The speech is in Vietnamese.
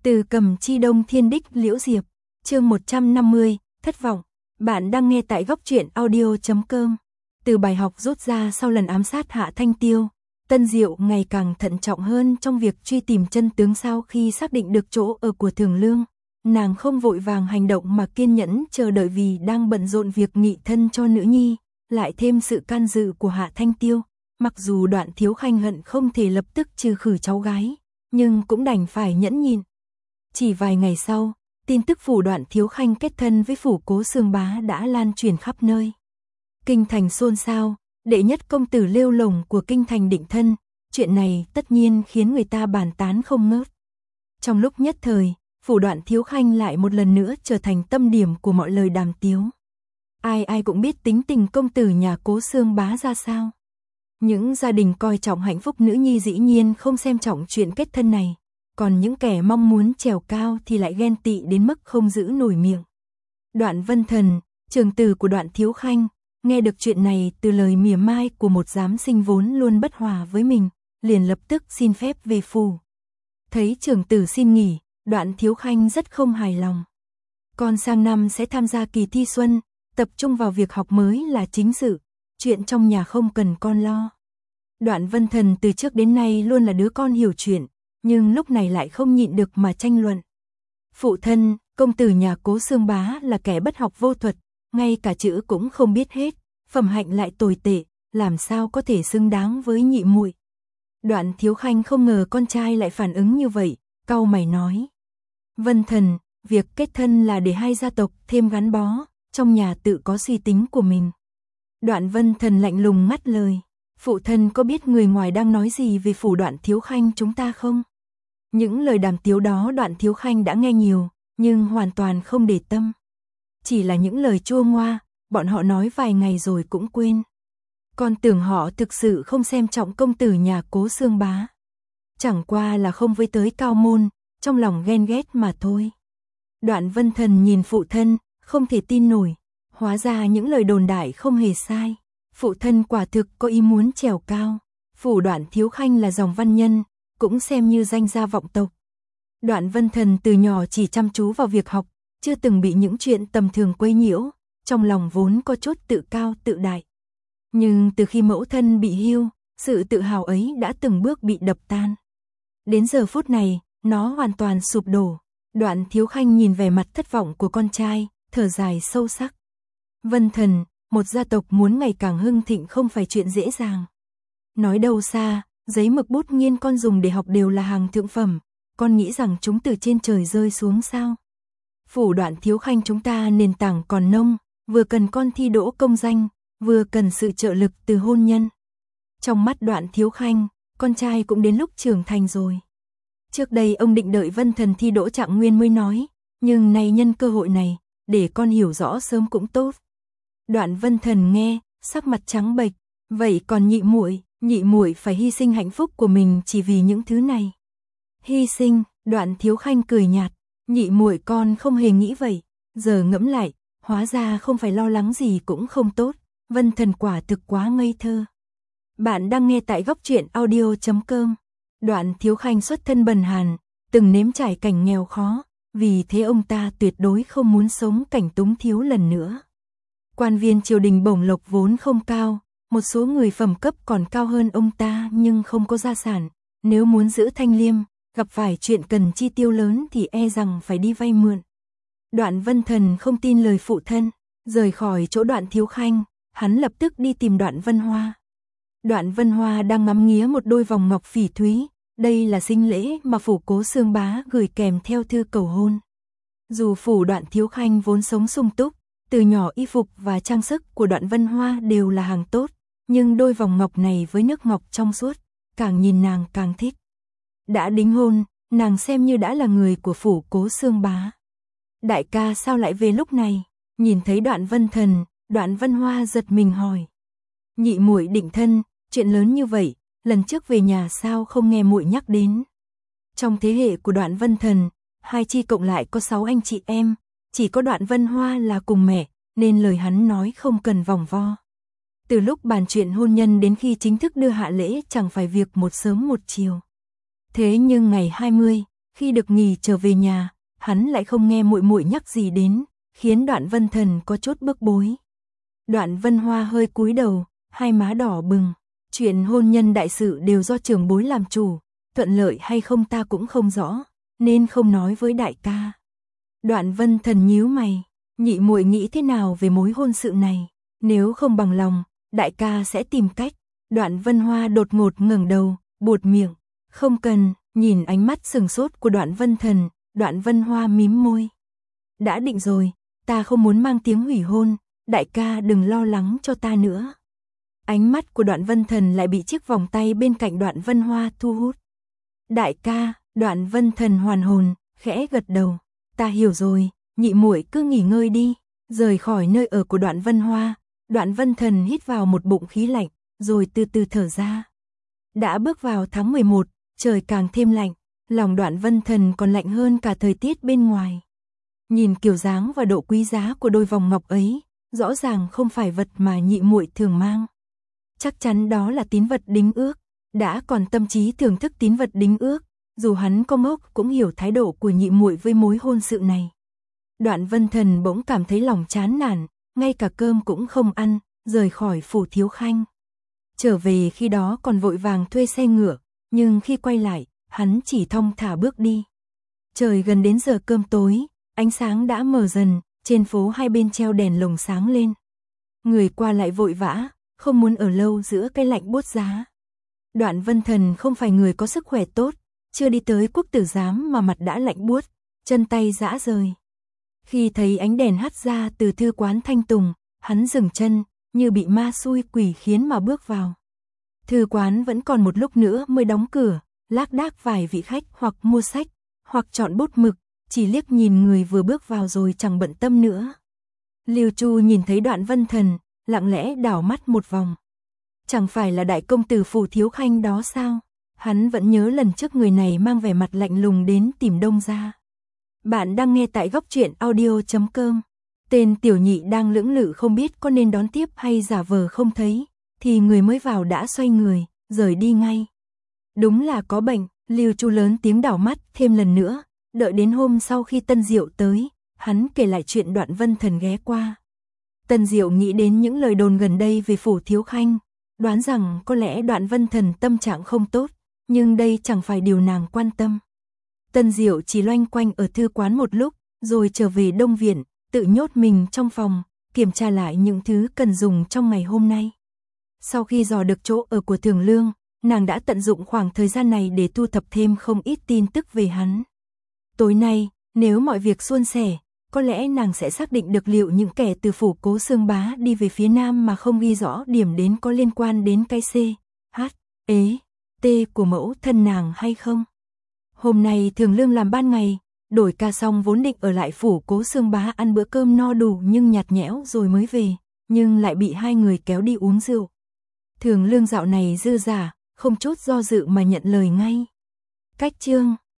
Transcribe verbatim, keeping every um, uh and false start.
Từ Cầm Chi Đông Thiên Đích Liễu Diệp, chương một trăm năm mươi, thất vọng. Bạn đang nghe tại góc truyện audio chấm com. Từ bài học rút ra sau lần ám sát Hạ Thanh Tiêu, Tân Diệu ngày càng thận trọng hơn trong việc truy tìm chân tướng. Sau khi xác định được chỗ ở của Thường Lương, nàng không vội vàng hành động mà kiên nhẫn chờ đợi, vì đang bận rộn việc nghị thân cho nữ nhi, lại thêm sự can dự của Hạ Thanh Tiêu. Mặc dù Đoạn Thiếu Khanh hận không thể lập tức trừ khử cháu gái, nhưng cũng đành phải nhẫn nhịn. Chỉ vài ngày sau, tin tức phủ Đoạn Thiếu Khanh kết thân với phủ Cố Xương Bá đã lan truyền khắp nơi. Kinh thành xôn xao, đệ nhất công tử Lêu Lồng của kinh thành định thân, chuyện này tất nhiên khiến người ta bàn tán không ngớt. Trong lúc nhất thời, phủ Đoạn Thiếu Khanh lại một lần nữa trở thành tâm điểm của mọi lời đàm tiếu. Ai ai cũng biết tính tình công tử nhà Cố Xương Bá ra sao. Những gia đình coi trọng hạnh phúc nữ nhi dĩ nhiên không xem trọng chuyện kết thân này, còn những kẻ mong muốn trèo cao thì lại ghen tị đến mức không giữ nổi miệng. Đoạn Vân Thần, trưởng tử của Đoạn Thiếu Khanh, nghe được chuyện này từ lời mỉa mai của một giám sinh vốn luôn bất hòa với mình, liền lập tức xin phép về phủ. Thấy trưởng tử xin nghỉ, Đoạn Thiếu Khanh rất không hài lòng. Con sang năm sẽ tham gia kỳ thi xuân, tập trung vào việc học mới là chính sự, chuyện trong nhà không cần con lo. Đoạn Vân Thần từ trước đến nay luôn là đứa con hiểu chuyện, nhưng lúc này lại không nhịn được mà tranh luận. Phụ thân, công tử nhà Cố Xương Bá là kẻ bất học vô thuật, ngay cả chữ cũng không biết hết, phẩm hạnh lại tồi tệ, làm sao có thể xứng đáng với nhị muội. Đoạn Thiếu Khanh không ngờ con trai lại phản ứng như vậy, cau mày nói: Vân Thần, việc kết thân là để hai gia tộc thêm gắn bó, trong nhà tự có suy tính của mình. Đoạn Vân Thần lạnh lùng ngắt lời: Phụ thân có biết người ngoài đang nói gì về phủ Đoạn Thiếu Khanh chúng ta không? Những lời đàm tiếu đó Đoạn Thiếu Khanh đã nghe nhiều, nhưng hoàn toàn không để tâm. Chỉ là những lời chua ngoa, bọn họ nói vài ngày rồi cũng quên. Con tưởng họ thực sự không xem trọng công tử nhà Cố Xương Bá. Chẳng qua là không với tới cao môn, trong lòng ghen ghét mà thôi. Đoạn Vân Thần nhìn phụ thân, không thể tin nổi. Hóa ra những lời đồn đại không hề sai. Phụ thân quả thực có ý muốn trèo cao. Phủ Đoạn Thiếu Khanh là dòng văn nhân, cũng xem như danh gia vọng tộc. Đoạn Vân Thần từ nhỏ chỉ chăm chú vào việc học, chưa từng bị những chuyện tầm thường quấy nhiễu, trong lòng vốn có chút tự cao tự đại. Nhưng từ khi mẫu thân bị hưu, sự tự hào ấy đã từng bước bị đập tan. Đến giờ phút này, nó hoàn toàn sụp đổ. Đoạn Thiếu Khanh nhìn vẻ mặt thất vọng của con trai, thở dài sâu sắc. Vân Thần, một gia tộc muốn ngày càng hưng thịnh không phải chuyện dễ dàng. Nói đâu xa, giấy mực bút nghiên con dùng để học đều là hàng thượng phẩm, con nghĩ rằng chúng từ trên trời rơi xuống sao? Phủ Đoạn Thiếu Khanh chúng ta nền tảng còn nông, vừa cần con thi đỗ công danh, vừa cần sự trợ lực từ hôn nhân. Trong mắt Đoạn Thiếu Khanh, con trai cũng đến lúc trưởng thành rồi. Trước đây ông định đợi Vân Thần thi đỗ Trạng Nguyên mới nói, nhưng nay nhân cơ hội này, để con hiểu rõ sớm cũng tốt. Đoạn Vân Thần nghe, sắc mặt trắng bệch, vậy còn nhị muội, nhị muội phải hy sinh hạnh phúc của mình chỉ vì những thứ này. Hy sinh? Đoạn Thiếu Khanh cười nhạt, nhị muội con không hề nghĩ vậy, giờ ngẫm lại, hóa ra không phải lo lắng gì cũng không tốt, Vân Thần quả thực quá ngây thơ. Bạn đang nghe tại góc truyện audio chấm com. Đoạn Thiếu Khanh xuất thân bần hàn, từng nếm trải cảnh nghèo khó, vì thế ông ta tuyệt đối không muốn sống cảnh túng thiếu lần nữa. Quan viên triều đình bổng lộc vốn không cao, một số người phẩm cấp còn cao hơn ông ta nhưng không có gia sản, nếu muốn giữ thanh liêm, gặp phải chuyện cần chi tiêu lớn thì e rằng phải đi vay mượn. Đoạn Vân Thần không tin lời phụ thân, rời khỏi chỗ Đoạn Thiếu Khanh, hắn lập tức đi tìm Đoạn Vân Hoa. Đoạn Vân Hoa đang ngắm nghía một đôi vòng ngọc phỉ thúy, đây là sinh lễ mà phủ Cố Xương Bá gửi kèm theo thư cầu hôn. Dù phủ Đoạn Thiếu Khanh vốn sống sung túc, từ nhỏ y phục và trang sức của Đoạn Vân Hoa đều là hàng tốt, nhưng đôi vòng ngọc này với nước ngọc trong suốt, càng nhìn nàng càng thích. Đã đính hôn, nàng xem như đã là người của phủ Cố Xương Bá. Đại ca sao lại về lúc này? Nhìn thấy Đoạn Vân Thần, Đoạn Vân Hoa giật mình hỏi. Nhị muội định thân, chuyện lớn như vậy, lần trước về nhà sao không nghe muội nhắc đến? Trong thế hệ của Đoạn Vân Thần, hai chi cộng lại có sáu anh chị em, chỉ có Đoạn Vân Hoa là cùng mẹ, nên lời hắn nói không cần vòng vo. Từ lúc bàn chuyện hôn nhân đến khi chính thức đưa hạ lễ chẳng phải việc một sớm một chiều. Thế nhưng ngày hai mươi, Khi được nghỉ trở về nhà, hắn lại không nghe muội muội nhắc gì đến, khiến Đoạn Vân Thần có chút bức bối. Đoạn Vân Hoa hơi cúi đầu, hai má đỏ bừng, chuyện hôn nhân đại sự đều do trưởng bối làm chủ, thuận lợi hay không ta cũng không rõ, nên không nói với đại ca. Đoạn Vân Thần nhíu mày, nhị muội nghĩ thế nào về mối hôn sự này, nếu không bằng lòng, đại ca sẽ tìm cách. Đoạn Vân Hoa đột ngột ngẩng đầu, buột miệng, không cần. Nhìn ánh mắt sừng sốt của Đoạn Vân Thần, Đoạn Vân Hoa mím môi. Đã định rồi, ta không muốn mang tiếng hủy hôn, đại ca đừng lo lắng cho ta nữa. Ánh mắt của Đoạn Vân Thần lại bị chiếc vòng tay bên cạnh Đoạn Vân Hoa thu hút. Đại ca, Đoạn Vân Thần hoàn hồn, khẽ gật đầu. Ta hiểu rồi, nhị muội cứ nghỉ ngơi đi. Rời khỏi nơi ở của Đoạn Vân Hoa, Đoạn Vân Thần hít vào một bụng khí lạnh, rồi từ từ thở ra. Đã bước vào tháng mười một, trời càng thêm lạnh, lòng Đoạn Vân Thần còn lạnh hơn cả thời tiết bên ngoài. Nhìn kiểu dáng và độ quý giá của đôi vòng ngọc ấy, rõ ràng không phải vật mà nhị muội thường mang. Chắc chắn đó là tín vật đính ước, đã còn tâm trí thưởng thức tín vật đính ước, dù hắn có ngốc cũng hiểu thái độ của nhị muội với mối hôn sự này. Đoạn Vân Thần bỗng cảm thấy lòng chán nản, ngay cả cơm cũng không ăn, rời khỏi phủ Thiếu Khanh. Trở về khi đó còn vội vàng thuê xe ngựa, nhưng khi quay lại, hắn chỉ thong thả bước đi. Trời gần đến giờ cơm tối, ánh sáng đã mờ dần, trên phố hai bên treo đèn lồng sáng lên. Người qua lại vội vã, không muốn ở lâu giữa cái lạnh buốt giá. Đoạn Vân Thần không phải người có sức khỏe tốt, chưa đi tới Quốc Tử Giám mà mặt đã lạnh buốt, chân tay rã rời. Khi thấy ánh đèn hắt ra từ thư quán Thanh Tùng, hắn dừng chân, như bị ma xui quỷ khiến mà bước vào. Thư quán vẫn còn một lúc nữa mới đóng cửa, lác đác vài vị khách hoặc mua sách, hoặc chọn bút mực, chỉ liếc nhìn người vừa bước vào rồi chẳng bận tâm nữa. Lưu Chu nhìn thấy Đoạn Vân Thần, lặng lẽ đảo mắt một vòng. Chẳng phải là đại công tử phủ Thiếu Khanh đó sao? Hắn vẫn nhớ lần trước người này mang vẻ mặt lạnh lùng đến tìm Đông gia. Bạn đang nghe tại góc truyện audio chấm com. Tên tiểu nhị đang lưỡng lự không biết có nên đón tiếp hay giả vờ không thấy, thì người mới vào đã xoay người, rời đi ngay. Đúng là có bệnh, Lưu Chu lớn tiếng đảo mắt thêm lần nữa, đợi đến hôm sau khi Tân Diệu tới, hắn kể lại chuyện Đoạn Vân Thần ghé qua. Tân Diệu nghĩ đến những lời đồn gần đây về phủ Thiếu Khanh, đoán rằng có lẽ Đoạn Vân Thần tâm trạng không tốt, nhưng đây chẳng phải điều nàng quan tâm. Tân Diệu chỉ loanh quanh ở thư quán một lúc, rồi trở về Đông Viện, tự nhốt mình trong phòng, kiểm tra lại những thứ cần dùng trong ngày hôm nay. Sau khi dò được chỗ ở của Thường Lương, nàng đã tận dụng khoảng thời gian này để thu thập thêm không ít tin tức về hắn. Tối nay, nếu mọi việc suôn sẻ, có lẽ nàng sẽ xác định được liệu những kẻ từ phủ Cố Xương Bá đi về phía nam mà không ghi rõ điểm đến có liên quan đến cái C, H, E, T của mẫu thân nàng hay không. Hôm nay Thường Lương làm ban ngày, đổi ca xong vốn định ở lại phủ Cố Xương Bá ăn bữa cơm no đủ nhưng nhạt nhẽo rồi mới về, nhưng lại bị hai người kéo đi uống rượu. Thường Lương dạo này dư dả, không chút do dự mà nhận lời ngay. Cách chương